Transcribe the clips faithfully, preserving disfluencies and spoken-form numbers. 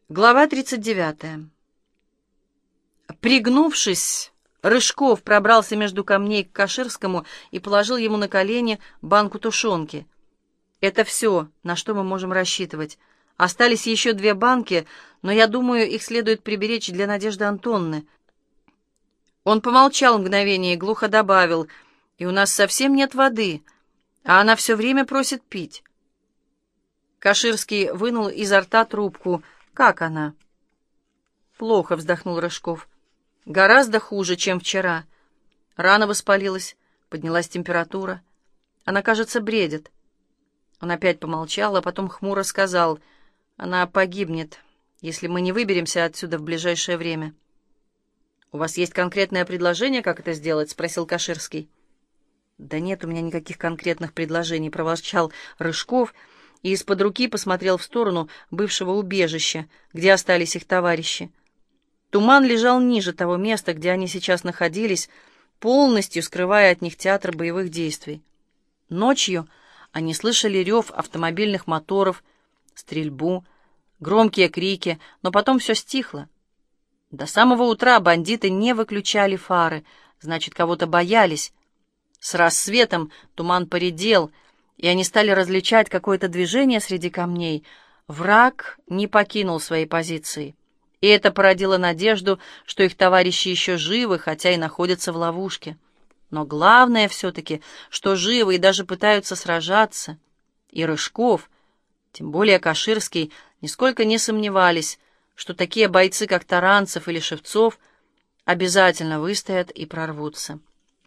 Глава тридцать девятая. Пригнувшись, Рыжков пробрался между камней к Каширскому и положил ему на колени банку тушенки. «Это все, на что мы можем рассчитывать. Остались еще две банки, но я думаю, их следует приберечь для Надежды Антоновны». Он помолчал мгновение и глухо добавил: «И у нас совсем нет воды, а она все время просит пить». Каширский вынул изо рта трубку. «Как она?» «Плохо», — вздохнул Рыжков. «Гораздо хуже, чем вчера. Рана воспалилась, поднялась температура. Она, кажется, бредит». Он опять помолчал, а потом хмуро сказал: «Она погибнет, если мы не выберемся отсюда в ближайшее время». «У вас есть конкретное предложение, как это сделать?» — спросил Каширский. «Да нет у меня никаких конкретных предложений», — проворчал Рыжков, и из-под руки посмотрел в сторону бывшего убежища, где остались их товарищи. Туман лежал ниже того места, где они сейчас находились, полностью скрывая от них театр боевых действий. Ночью они слышали рев автомобильных моторов, стрельбу, громкие крики, но потом все стихло. До самого утра бандиты не выключали фары, значит, кого-то боялись. С рассветом туман поредел, и они стали различать какое-то движение среди камней. Враг не покинул своей позиции, и это породило надежду, что их товарищи еще живы, хотя и находятся в ловушке. Но главное все-таки, что живы и даже пытаются сражаться. И Рыжков, тем более Каширский, нисколько не сомневались, что такие бойцы, как Таранцев или Шевцов, обязательно выстоят и прорвутся.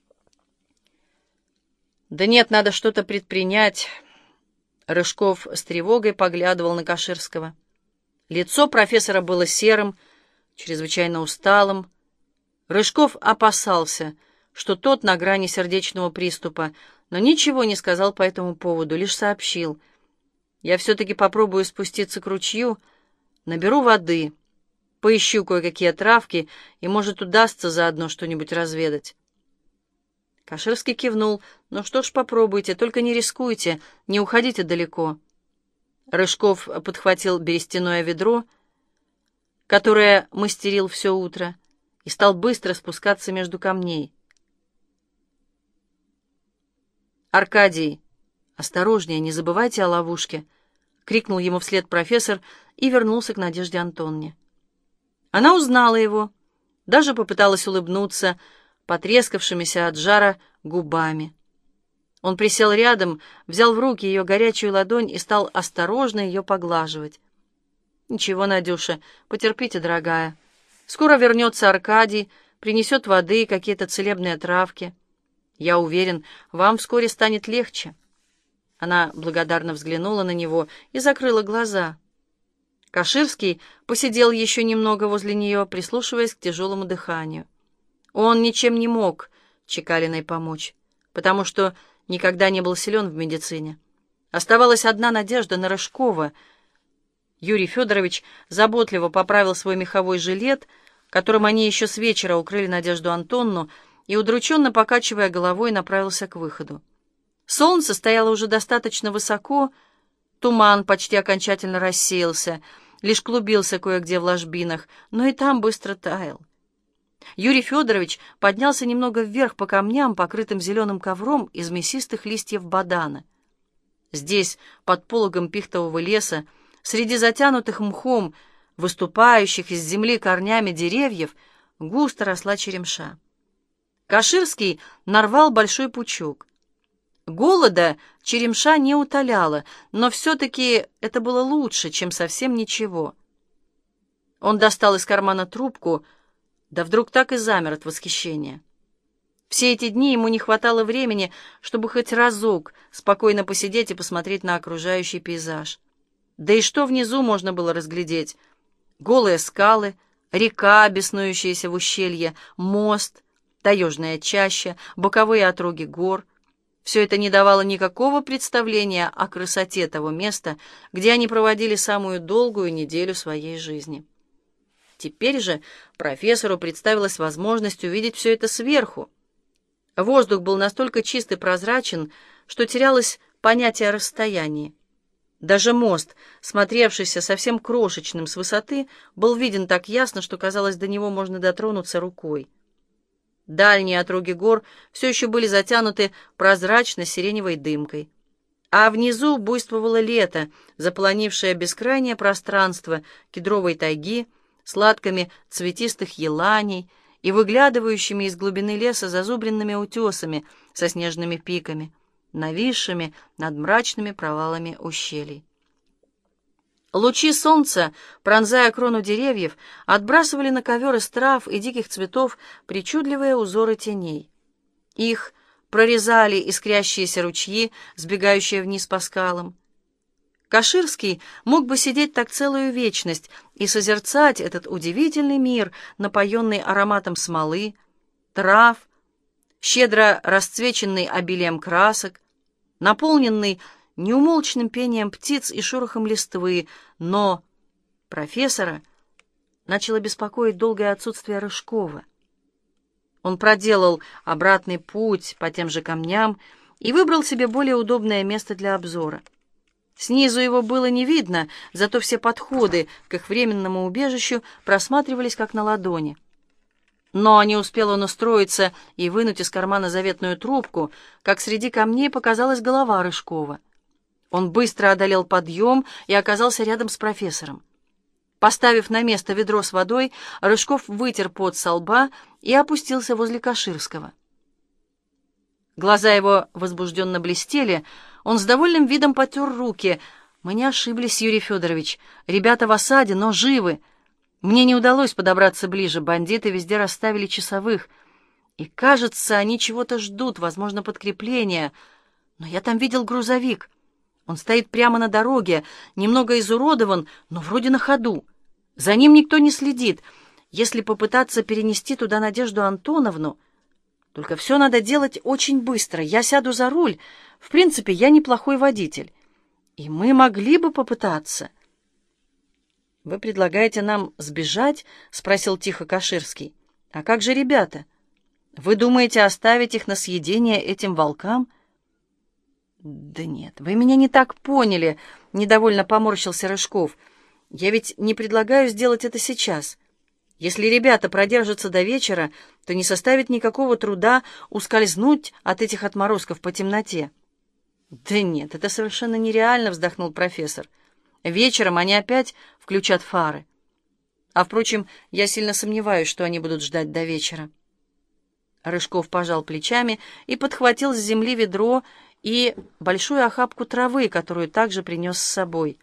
«Да нет, надо что-то предпринять». Рыжков с тревогой поглядывал на Каширского. Лицо профессора было серым, чрезвычайно усталым. Рыжков опасался, что тот на грани сердечного приступа, но ничего не сказал по этому поводу, лишь сообщил: «Я все-таки попробую спуститься к ручью, наберу воды, поищу кое-какие травки, и, может, удастся заодно что-нибудь разведать». Каширский кивнул. «Ну что ж, попробуйте, только не рискуйте, не уходите далеко». Рыжков подхватил берестяное ведро, которое мастерил все утро, и стал быстро спускаться между камней. «Аркадий, осторожнее, не забывайте о ловушке!» — крикнул ему вслед профессор и вернулся к Надежде Антоновне. Она узнала его, даже попыталась улыбнуться потрескавшимися от жара губами. Он присел рядом, взял в руки ее горячую ладонь и стал осторожно ее поглаживать. «Ничего, Надюша, потерпите, дорогая. Скоро вернется Аркадий, принесет воды и какие-то целебные травки. Я уверен, вам вскоре станет легче». Она благодарно взглянула на него и закрыла глаза. Каширский посидел еще немного возле нее, прислушиваясь к тяжелому дыханию. Он ничем не мог Чекалиной помочь, потому что никогда не был силен в медицине. Оставалась одна надежда на Рыжкова. Юрий Федорович заботливо поправил свой меховой жилет, которым они еще с вечера укрыли Надежду Антоновну, и, удрученно покачивая головой, направился к выходу. Солнце стояло уже достаточно высоко, туман почти окончательно рассеялся, лишь клубился кое-где в ложбинах, но и там быстро таял. Юрий Федорович поднялся немного вверх по камням, покрытым зеленым ковром из мясистых листьев бадана. Здесь, под пологом пихтового леса, среди затянутых мхом, выступающих из земли корнями деревьев, густо росла черемша. Каширский нарвал большой пучок. Голода черемша не утоляла, но все-таки это было лучше, чем совсем ничего. Он достал из кармана трубку, да вдруг так и замер от восхищения. Все эти дни ему не хватало времени, чтобы хоть разок спокойно посидеть и посмотреть на окружающий пейзаж. Да и что внизу можно было разглядеть? Голые скалы, река, беснующаяся в ущелье, мост, таежная чаща, боковые отроги гор. Все это не давало никакого представления о красоте того места, где они проводили самую долгую неделю своей жизни. Теперь же профессору представилась возможность увидеть все это сверху. Воздух был настолько чист и прозрачен, что терялось понятие о расстоянии. Даже мост, смотревшийся совсем крошечным с высоты, был виден так ясно, что казалось, до него можно дотронуться рукой. Дальние отроги гор все еще были затянуты прозрачно-сиреневой дымкой, а внизу буйствовало лето, заполонившее бескрайнее пространство кедровой тайги с латками цветистых еланей и выглядывающими из глубины леса зазубренными утесами со снежными пиками, нависшими над мрачными провалами ущелий. Лучи солнца, пронзая крону деревьев, отбрасывали на ковер из трав и диких цветов причудливые узоры теней. Их прорезали искрящиеся ручьи, сбегающие вниз по скалам. Каширский мог бы сидеть так целую вечность и созерцать этот удивительный мир, напоенный ароматом смолы, трав, щедро расцвеченный обилием красок, наполненный неумолчным пением птиц и шорохом листвы, но профессора начало беспокоить долгое отсутствие Рыжкова. Он проделал обратный путь по тем же камням и выбрал себе более удобное место для обзора. Снизу его было не видно, зато все подходы к их временному убежищу просматривались как на ладони. Но не успел он устроиться и вынуть из кармана заветную трубку, как среди камней показалась голова Рыжкова. Он быстро одолел подъем и оказался рядом с профессором. Поставив на место ведро с водой, Рыжков вытер пот со лба и опустился возле Каширского. Глаза его возбужденно блестели, он с довольным видом потер руки. «Мы не ошиблись, Юрий Федорович. Ребята в осаде, но живы. Мне не удалось подобраться ближе, бандиты везде расставили часовых. И, кажется, они чего-то ждут, возможно, подкрепления. Но я там видел грузовик. Он стоит прямо на дороге, немного изуродован, но вроде на ходу. За ним никто не следит. Если попытаться перенести туда Надежду Антоновну... Только все надо делать очень быстро. Я сяду за руль. В принципе, я неплохой водитель. И мы могли бы попытаться. «Вы предлагаете нам сбежать?» — спросил тихо Каширский. «А как же ребята? Вы думаете оставить их на съедение этим волкам?» «Да нет, вы меня не так поняли», — недовольно поморщился Рыжков. «Я ведь не предлагаю сделать это сейчас. Если ребята продержатся до вечера, то не составит никакого труда ускользнуть от этих отморозков по темноте». «Да нет, это совершенно нереально», — вздохнул профессор. «Вечером они опять включат фары. А, впрочем, я сильно сомневаюсь, что они будут ждать до вечера». Рыжков пожал плечами и подхватил с земли ведро и большую охапку травы, которую также принес с собой.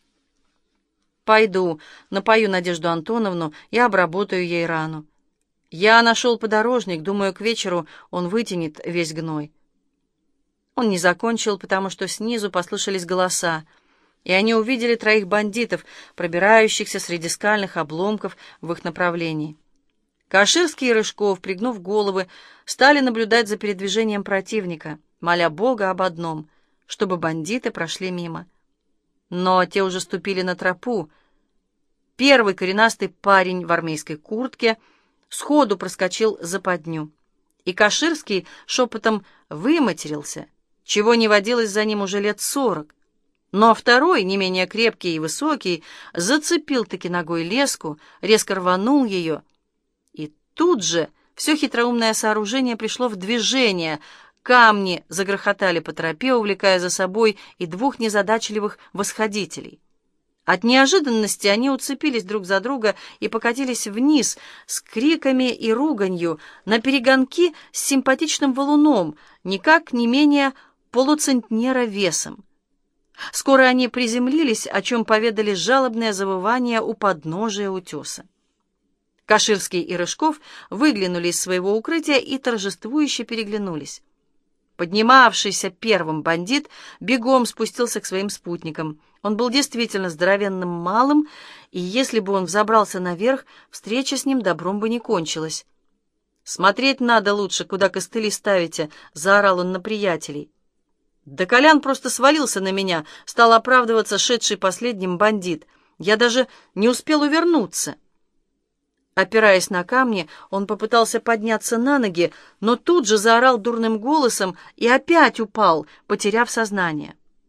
«Пойду, напою Надежду Антоновну и обработаю ей рану. Я нашел подорожник, думаю, к вечеру он вытянет весь гной». Он не закончил, потому что снизу послышались голоса, и они увидели троих бандитов, пробирающихся среди скальных обломков в их направлении. Каширский и Рыжков, пригнув головы, стали наблюдать за передвижением противника, моля Бога об одном, чтобы бандиты прошли мимо. Но те уже ступили на тропу. Первый коренастый парень в армейской куртке сходу проскочил западню, и Каширский шепотом выматерился, чего не водилось за ним уже лет сорок. Но второй, не менее крепкий и высокий, зацепил-таки ногой леску, резко рванул ее, и тут же все хитроумное сооружение пришло в движение. Камни загрохотали по тропе, увлекая за собой и двух незадачливых восходителей. От неожиданности они уцепились друг за друга и покатились вниз с криками и руганью на перегонки с симпатичным валуном, никак не менее полуцентнера весом. Скоро они приземлились, о чем поведали жалобное завывание у подножия утеса. Каширский и Рыжков выглянули из своего укрытия и торжествующе переглянулись. Поднимавшийся первым бандит бегом спустился к своим спутникам. Он был действительно здоровенным малым, и если бы он взобрался наверх, встреча с ним добром бы не кончилась. «Смотреть надо лучше, куда костыли ставите», — заорал он на приятелей. «Да Колян просто свалился на меня», — стал оправдываться шедший последним бандит. «Я даже не успел увернуться». Опираясь на камни, он попытался подняться на ноги, но тут же заорал дурным голосом и опять упал, потеряв сознание.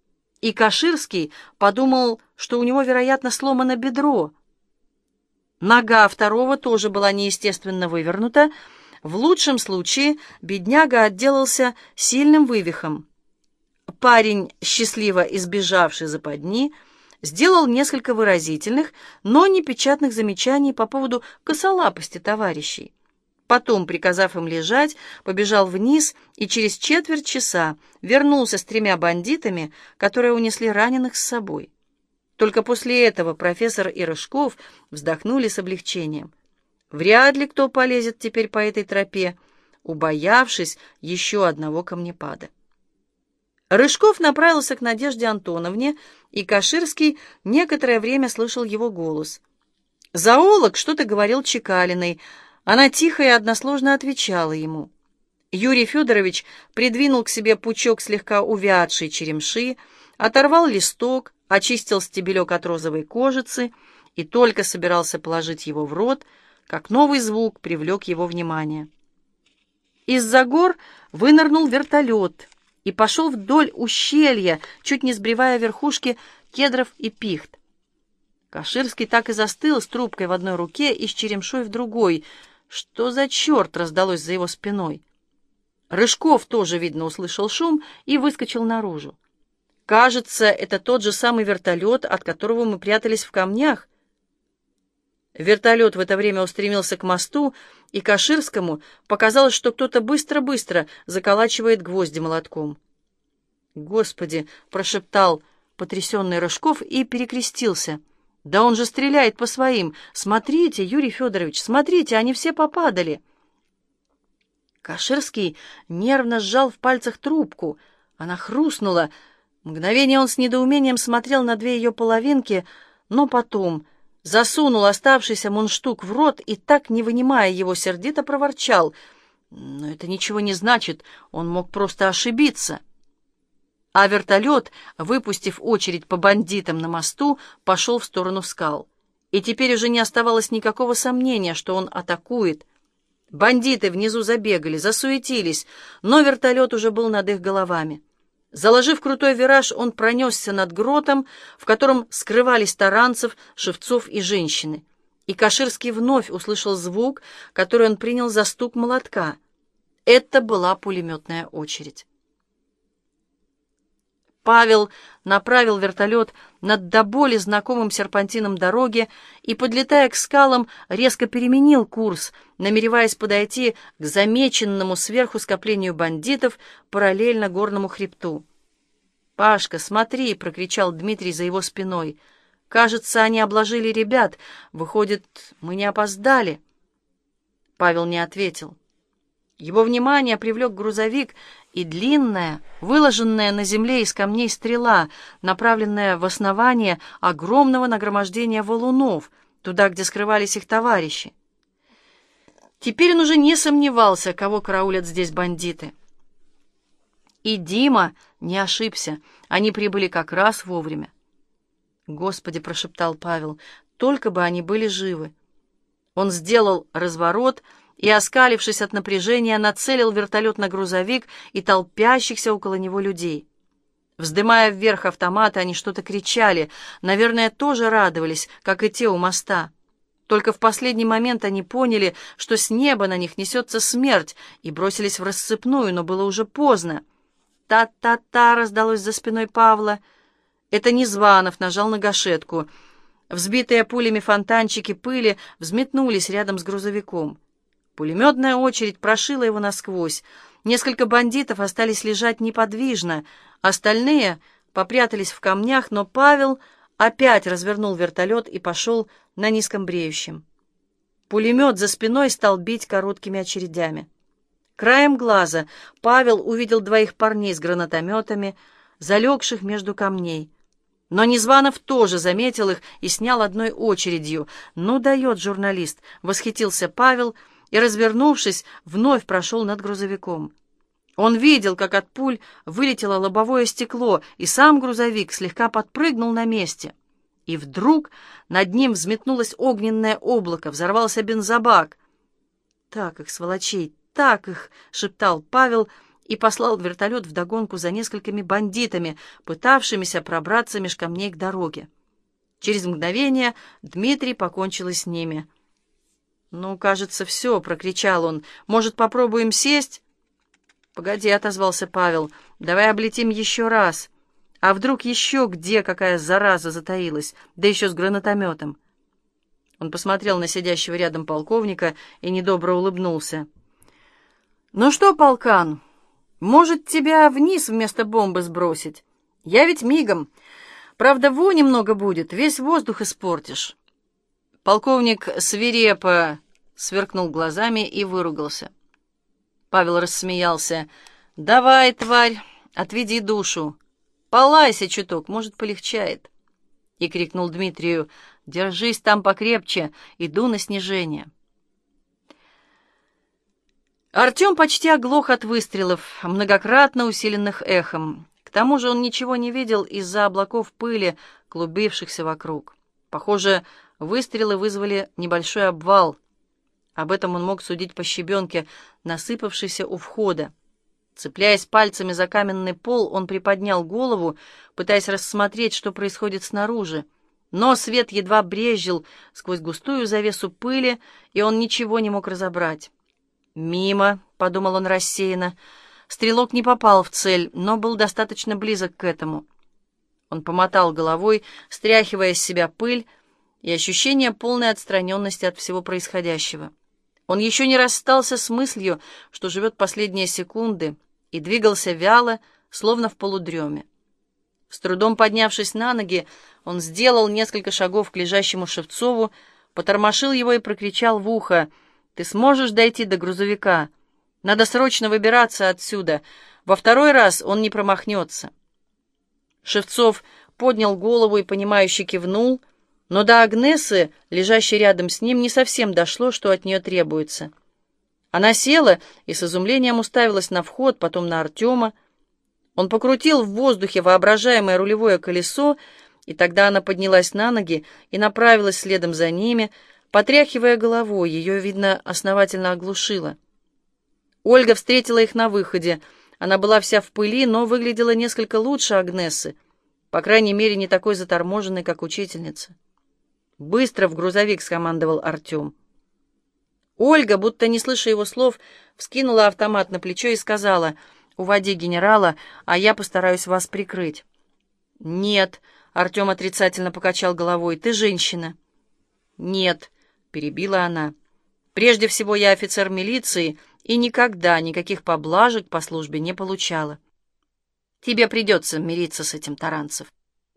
и Каширский подумал, что у него, вероятно, сломано бедро. Нога второго тоже была неестественно вывернута. В лучшем случае бедняга отделался сильным вывихом. Парень, счастливо избежавший западни, сделал несколько выразительных, но непечатных замечаний по поводу косолапости товарищей. Потом, приказав им лежать, побежал вниз и через четверть часа вернулся с тремя бандитами, которые унесли раненых с собой. Только после этого профессор и Рыжков вздохнули с облегчением. Вряд ли кто полезет теперь по этой тропе, убоявшись еще одного камнепада. Рыжков направился к Надежде Антоновне, и Каширский некоторое время слышал его голос. Зоолог что-то говорил Чекалиной. Она тихо и односложно отвечала ему. Юрий Федорович придвинул к себе пучок слегка увядшей черемши, оторвал листок, очистил стебелек от розовой кожицы и только собирался положить его в рот, как новый звук привлек его внимание. Из-за гор вынырнул вертолет и пошел вдоль ущелья, чуть не сбривая верхушки кедров и пихт. Каширский так и застыл с трубкой в одной руке и с черемшой в другой. Что за черт раздалось за его спиной? Рыжков тоже, видно, услышал шум и выскочил наружу. Кажется, это тот же самый вертолет, от которого мы прятались в камнях. Вертолет в это время устремился к мосту, и Каширскому показалось, что кто-то быстро-быстро заколачивает гвозди молотком. «Господи!» — прошептал потрясенный Рыжков и перекрестился. «Да он же стреляет по своим! Смотрите, Юрий Федорович, смотрите, они все попадали!» Каширский нервно сжал в пальцах трубку. Она хрустнула. Мгновение он с недоумением смотрел на две ее половинки, но потом засунул оставшийся мундштук в рот и, так не вынимая его, сердито проворчал. Но это ничего не значит, он мог просто ошибиться. А вертолет, выпустив очередь по бандитам на мосту, пошел в сторону скал. И теперь уже не оставалось никакого сомнения, что он атакует. Бандиты внизу забегали, засуетились, но вертолет уже был над их головами. Заложив крутой вираж, он пронесся над гротом, в котором скрывались Таранцев, Шевцов и женщины. И Каширский вновь услышал звук, который он принял за стук молотка. Это была пулеметная очередь. Павел направил вертолет над до боли знакомым серпантином дороги и, подлетая к скалам, резко переменил курс, намереваясь подойти к замеченному сверху скоплению бандитов параллельно горному хребту. «Пашка, смотри!» — прокричал Дмитрий за его спиной. «Кажется, они обложили ребят. Выходит, мы не опоздали?» Павел не ответил. Его внимание привлек грузовик и длинная, выложенная на земле из камней стрела, направленная в основание огромного нагромождения валунов, туда, где скрывались их товарищи. Теперь он уже не сомневался, кого караулят здесь бандиты. И Дима не ошибся, они прибыли как раз вовремя. «Господи!» — прошептал Павел, — «только бы они были живы!» Он сделал разворот и, оскалившись от напряжения, нацелил вертолет на грузовик и толпящихся около него людей. Вздымая вверх автоматы, они что-то кричали, наверное, тоже радовались, как и те у моста. Только в последний момент они поняли, что с неба на них несется смерть, и бросились в рассыпную, но было уже поздно. «Та-та-та!» — раздалось за спиной Павла. Это Незванов нажал на гашетку. Взбитые пулями фонтанчики пыли взметнулись рядом с грузовиком. Пулеметная очередь прошила его насквозь. Несколько бандитов остались лежать неподвижно, остальные попрятались в камнях, но Павел опять развернул вертолет и пошел на низком бреющем. Пулемет за спиной стал бить короткими очередями. Краем глаза Павел увидел двоих парней с гранатометами, залегших между камней. Но Незванов тоже заметил их и снял одной очередью. «Ну, дает журналист!» — восхитился Павел и, развернувшись, вновь прошел над грузовиком. Он видел, как от пуль вылетело лобовое стекло, и сам грузовик слегка подпрыгнул на месте. И вдруг над ним взметнулось огненное облако, взорвался бензобак. «Так их, сволочей, так их!» — шептал Павел и послал вертолет вдогонку за несколькими бандитами, пытавшимися пробраться меж камней к дороге. Через мгновение Дмитрий покончил с ними. «Ну, кажется, все», — прокричал он. «Может, попробуем сесть?» «Погоди», — отозвался Павел, — «давай облетим еще раз. А вдруг еще где какая зараза затаилась, да еще с гранатометом?» Он посмотрел на сидящего рядом полковника и недобро улыбнулся. «Ну что, полкан, может, тебя вниз вместо бомбы сбросить? Я ведь мигом. Правда, вони немного будет, весь воздух испортишь». Полковник свирепо сверкнул глазами и выругался. Павел рассмеялся. «Давай, тварь, отведи душу. Полайся чуток, может, полегчает». И крикнул Дмитрию: «Держись там покрепче, иду на снижение». Артем почти оглох от выстрелов, многократно усиленных эхом. К тому же он ничего не видел из-за облаков пыли, клубившихся вокруг. Похоже, выстрелы вызвали небольшой обвал. Об этом он мог судить по щебенке, насыпавшейся у входа. Цепляясь пальцами за каменный пол, он приподнял голову, пытаясь рассмотреть, что происходит снаружи. Но свет едва брезжил сквозь густую завесу пыли, и он ничего не мог разобрать. «Мимо», — подумал он рассеянно. Стрелок не попал в цель, но был достаточно близок к этому. Он помотал головой, стряхивая с себя пыль и ощущение полной отстраненности от всего происходящего. Он еще не расстался с мыслью, что живет последние секунды, и двигался вяло, словно в полудреме. С трудом поднявшись на ноги, он сделал несколько шагов к лежащему Шевцову, потормошил его и прокричал в ухо: «Ты сможешь дойти до грузовика? Надо срочно выбираться отсюда. Во второй раз он не промахнется». Шевцов поднял голову и, понимающе кивнул, но до Агнесы, лежащей рядом с ним, не совсем дошло, что от нее требуется. Она села и с изумлением уставилась на вход, потом на Артема. Он покрутил в воздухе воображаемое рулевое колесо, и тогда она поднялась на ноги и направилась следом за ними, потряхивая головой. Ее, видно, основательно оглушило. Ольга встретила их на выходе. Она была вся в пыли, но выглядела несколько лучше Агнесы, по крайней мере, не такой заторможенной, как учительница. «Быстро в грузовик!» — скомандовал Артем. Ольга, будто не слыша его слов, вскинула автомат на плечо и сказала: «Уводи генерала, а я постараюсь вас прикрыть». «Нет», — Артем отрицательно покачал головой, — «ты женщина». «Нет», — перебила она, — «прежде всего я офицер милиции и никогда никаких поблажек по службе не получала. Тебе придется мириться с этим, Таранцев».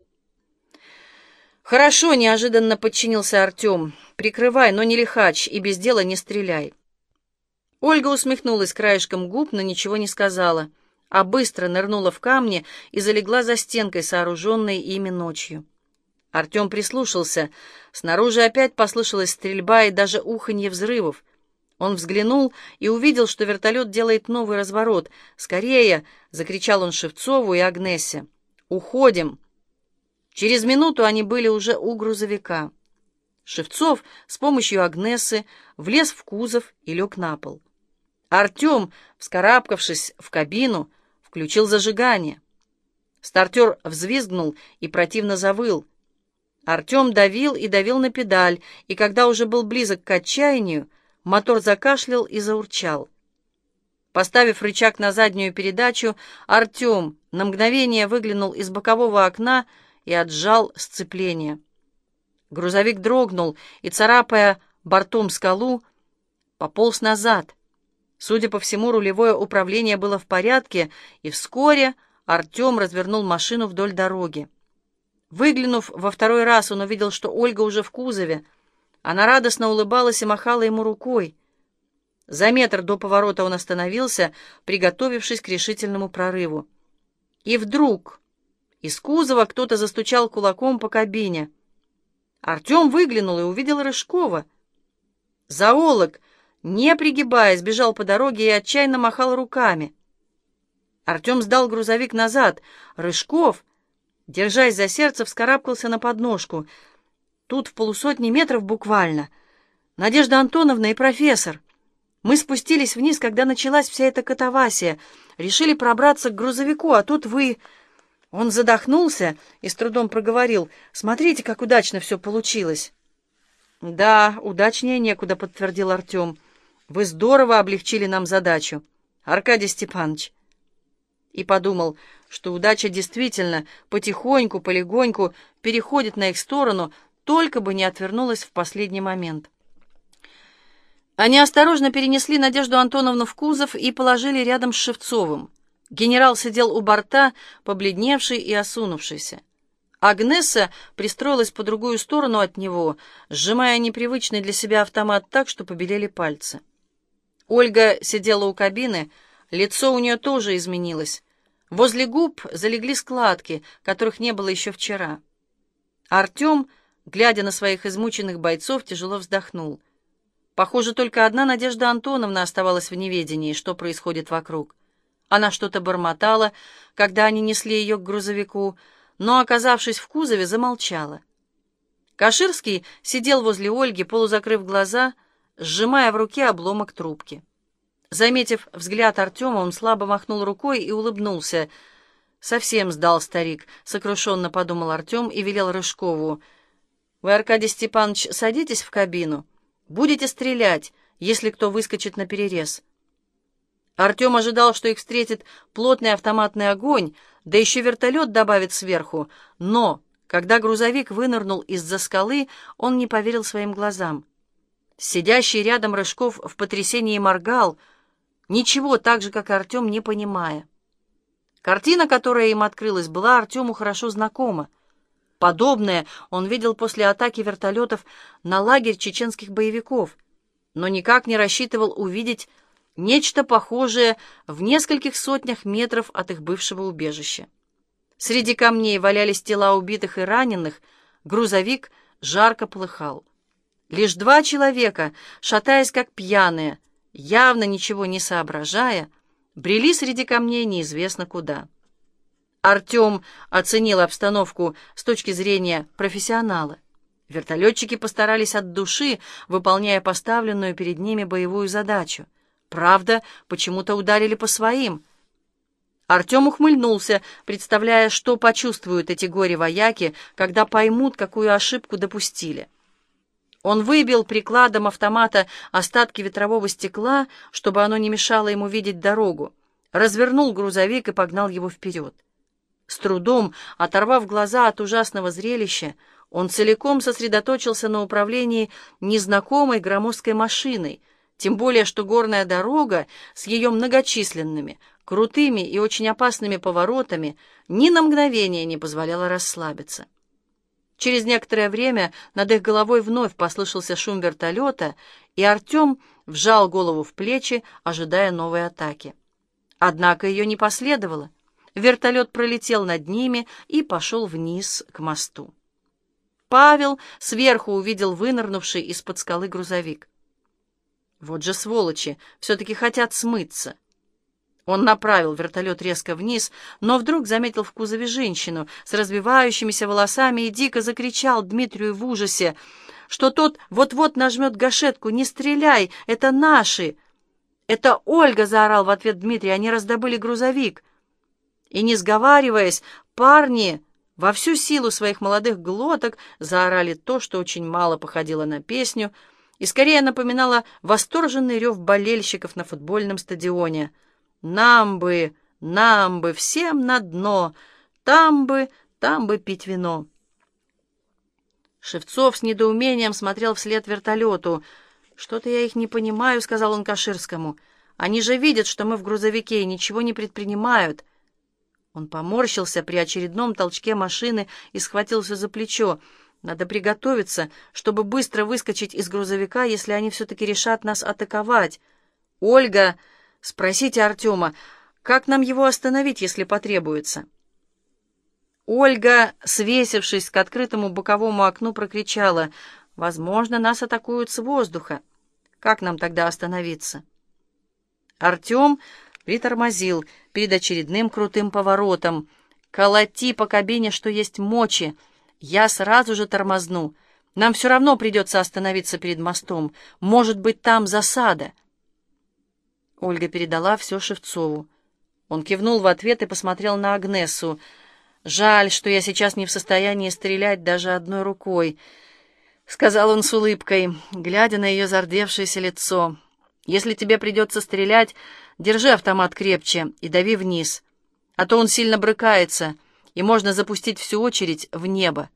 «Хорошо», — неожиданно подчинился Артем. «Прикрывай, но не лихачь, и без дела не стреляй». Ольга усмехнулась краешком губ, но ничего не сказала, а быстро нырнула в камни и залегла за стенкой, сооруженной ими ночью. Артем прислушался. Снаружи опять послышалась стрельба и даже уханье взрывов. Он взглянул и увидел, что вертолет делает новый разворот. «Скорее!» — закричал он Шевцову и Агнесе. «Уходим!» Через минуту они были уже у грузовика. Шевцов с помощью Агнесы влез в кузов и лег на пол. Артем, вскарабкавшись в кабину, включил зажигание. Стартер взвизгнул и противно завыл. Артем давил и давил на педаль, и когда уже был близок к отчаянию, мотор закашлял и заурчал. Поставив рычаг на заднюю передачу, Артем на мгновение выглянул из бокового окна и отжал сцепление. Грузовик дрогнул и, царапая бортом скалу, пополз назад. Судя по всему, рулевое управление было в порядке, и вскоре Артем развернул машину вдоль дороги. Выглянув во второй раз, он увидел, что Ольга уже в кузове. Она радостно улыбалась и махала ему рукой. За метр до поворота он остановился, приготовившись к решительному прорыву. И вдруг из кузова кто-то застучал кулаком по кабине. Артем выглянул и увидел Рыжкова. Зоолог, не пригибаясь, бежал по дороге и отчаянно махал руками. Артем сдал грузовик назад. Рыжков, держась за сердце, вскарабкался на подножку. Тут в полусотни метров буквально Надежда Антоновна и профессор. Мы спустились вниз, когда началась вся эта катавасия. Решили пробраться к грузовику, а тут вы...» Он задохнулся и с трудом проговорил: «Смотрите, как удачно все получилось». «Да, удачнее некуда», — подтвердил Артем. «Вы здорово облегчили нам задачу, Аркадий Степанович». И подумал, что удача действительно потихоньку, полегоньку переходит на их сторону, только бы не отвернулась в последний момент. Они осторожно перенесли Надежду Антоновну в кузов и положили рядом с Шевцовым. Генерал сидел у борта, побледневший и осунувшийся. Агнесса пристроилась по другую сторону от него, сжимая непривычный для себя автомат так, что побелели пальцы. Ольга сидела у кабины, лицо у нее тоже изменилось. Возле губ залегли складки, которых не было еще вчера. Артем, глядя на своих измученных бойцов, тяжело вздохнул. Похоже, только одна Надежда Антоновна оставалась в неведении, что происходит вокруг. Она что-то бормотала, когда они несли ее к грузовику, но, оказавшись в кузове, замолчала. Каширский сидел возле Ольги, полузакрыв глаза, сжимая в руке обломок трубки. Заметив взгляд Артема, он слабо махнул рукой и улыбнулся. «Совсем сдал старик», — сокрушенно подумал Артем и велел Рыжкову: «Вы, Аркадий Степанович, садитесь в кабину. Будете стрелять, если кто выскочит на перерез». Артем ожидал, что их встретит плотный автоматный огонь, да еще вертолет добавит сверху, но, когда грузовик вынырнул из-за скалы, он не поверил своим глазам. Сидящий рядом Рыжков в потрясении моргал, ничего так же, как и Артем, не понимая. Картина, которая им открылась, была Артему хорошо знакома. Подобное он видел после атаки вертолетов на лагерь чеченских боевиков, но никак не рассчитывал увидеть нечто похожее в нескольких сотнях метров от их бывшего убежища. Среди камней валялись тела убитых и раненых, грузовик жарко полыхал. Лишь два человека, шатаясь как пьяные, явно ничего не соображая, брели среди камней неизвестно куда. Артем оценил обстановку с точки зрения профессионала. Вертолетчики постарались от души, выполняя поставленную перед ними боевую задачу. Правда, почему-то ударили по своим. Артем ухмыльнулся, представляя, что почувствуют эти горе-вояки, когда поймут, какую ошибку допустили. Он выбил прикладом автомата остатки ветрового стекла, чтобы оно не мешало ему видеть дорогу, развернул грузовик и погнал его вперед. С трудом, оторвав глаза от ужасного зрелища, он целиком сосредоточился на управлении незнакомой громоздкой машиной, тем более что горная дорога с ее многочисленными, крутыми и очень опасными поворотами ни на мгновение не позволяла расслабиться. Через некоторое время над их головой вновь послышался шум вертолета, и Артем вжал голову в плечи, ожидая новой атаки. Однако ее не последовало. Вертолет пролетел над ними и пошел вниз к мосту. Павел сверху увидел вынырнувший из-под скалы грузовик. Вот же сволочи, все-таки хотят смыться. Он направил вертолет резко вниз, но вдруг заметил в кузове женщину с развивающимися волосами и дико закричал Дмитрию в ужасе, что тот вот-вот нажмет гашетку. «Не стреляй! Это наши!» «Это Ольга!» — заорал в ответ Дмитрий. «Они раздобыли грузовик!» И, не сговариваясь, парни во всю силу своих молодых глоток заорали то, что очень мало походило на песню и скорее напоминало восторженный рев болельщиков на футбольном стадионе. «Нам бы, нам бы, всем на дно, там бы, там бы пить вино». Шевцов с недоумением смотрел вслед вертолету. «Что-то я их не понимаю», — сказал он Каширскому. «Они же видят, что мы в грузовике, и ничего не предпринимают». Он поморщился при очередном толчке машины и схватился за плечо. «Надо приготовиться, чтобы быстро выскочить из грузовика, если они все-таки решат нас атаковать. Ольга, спросите Артема, как нам его остановить, если потребуется?» Ольга, свесившись к открытому боковому окну, прокричала: «Возможно, нас атакуют с воздуха. Как нам тогда остановиться?» Артем притормозил перед очередным крутым поворотом. «Колоти по кабине, что есть мочи. Я сразу же тормозну. Нам все равно придется остановиться перед мостом. Может быть, там засада». Ольга передала все Шевцову. Он кивнул в ответ и посмотрел на Агнесу. «Жаль, что я сейчас не в состоянии стрелять даже одной рукой», — сказал он с улыбкой, глядя на ее зардевшееся лицо. «Если тебе придется стрелять, держи автомат крепче и дави вниз, а то он сильно брыкается, и можно запустить всю очередь в небо».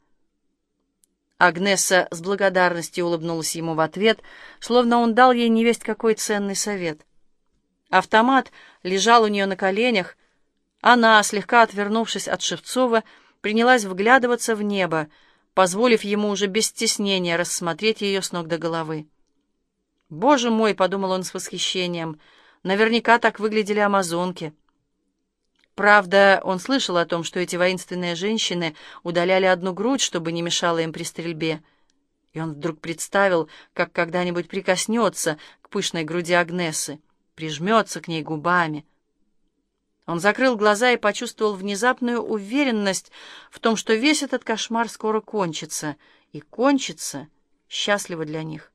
Агнеса с благодарностью улыбнулась ему в ответ, словно он дал ей невесть какой ценный совет. Автомат лежал у нее на коленях. Она, слегка отвернувшись от Шевцова, принялась вглядываться в небо, позволив ему уже без стеснения рассмотреть ее с ног до головы. «Боже мой!» — подумал он с восхищением. «Наверняка так выглядели амазонки». Правда, он слышал о том, что эти воинственные женщины удаляли одну грудь, чтобы не мешало им при стрельбе. И он вдруг представил, как когда-нибудь прикоснется к пышной груди Агнесы, прижмется к ней губами. Он закрыл глаза и почувствовал внезапную уверенность в том, что весь этот кошмар скоро кончится, и кончится счастливо для них.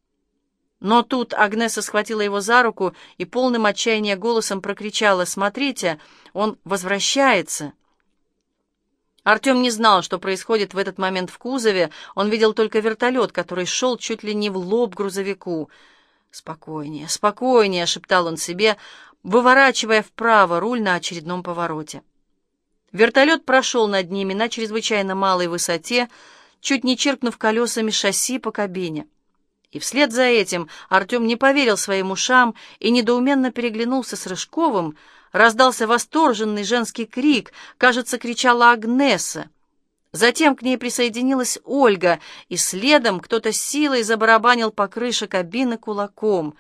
Но тут Агнеса схватила его за руку и полным отчаяния голосом прокричала: «Смотрите, он возвращается!» Артем не знал, что происходит в этот момент в кузове. Он видел только вертолет, который шел чуть ли не в лоб грузовику. «Спокойнее, спокойнее!» — шептал он себе, выворачивая вправо руль на очередном повороте. Вертолет прошел над ними на чрезвычайно малой высоте, чуть не чиркнув колесами шасси по кабине. И вслед за этим Артем не поверил своим ушам и недоуменно переглянулся с Рыжковым. Раздался восторженный женский крик, кажется, кричала Агнеса. Затем к ней присоединилась Ольга, и следом кто-то силой забарабанил по крыше кабины кулаком.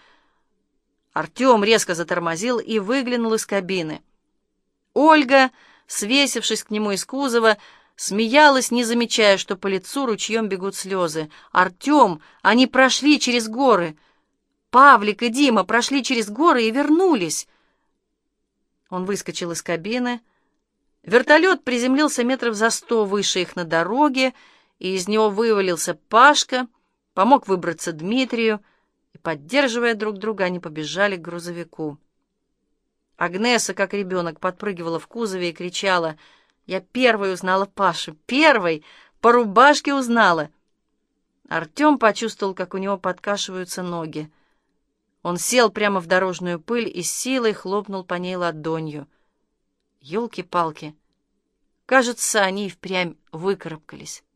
Артем резко затормозил и выглянул из кабины. Ольга, свесившись к нему из кузова, смеялась, не замечая, что по лицу ручьем бегут слезы. «Артем, они прошли через горы! Павлик и Дима прошли через горы и вернулись!» Он выскочил из кабины. Вертолет приземлился метров за сто выше их на дороге, и из него вывалился Пашка, помог выбраться Дмитрию, и, поддерживая друг друга, они побежали к грузовику. Агнеса, как ребенок, подпрыгивала в кузове и кричала: «Я первой узнала Пашу! Первой! По рубашке узнала!» Артем почувствовал, как у него подкашиваются ноги. Он сел прямо в дорожную пыль и с силой хлопнул по ней ладонью. Ёлки-палки! Кажется, они и впрямь выкарабкались.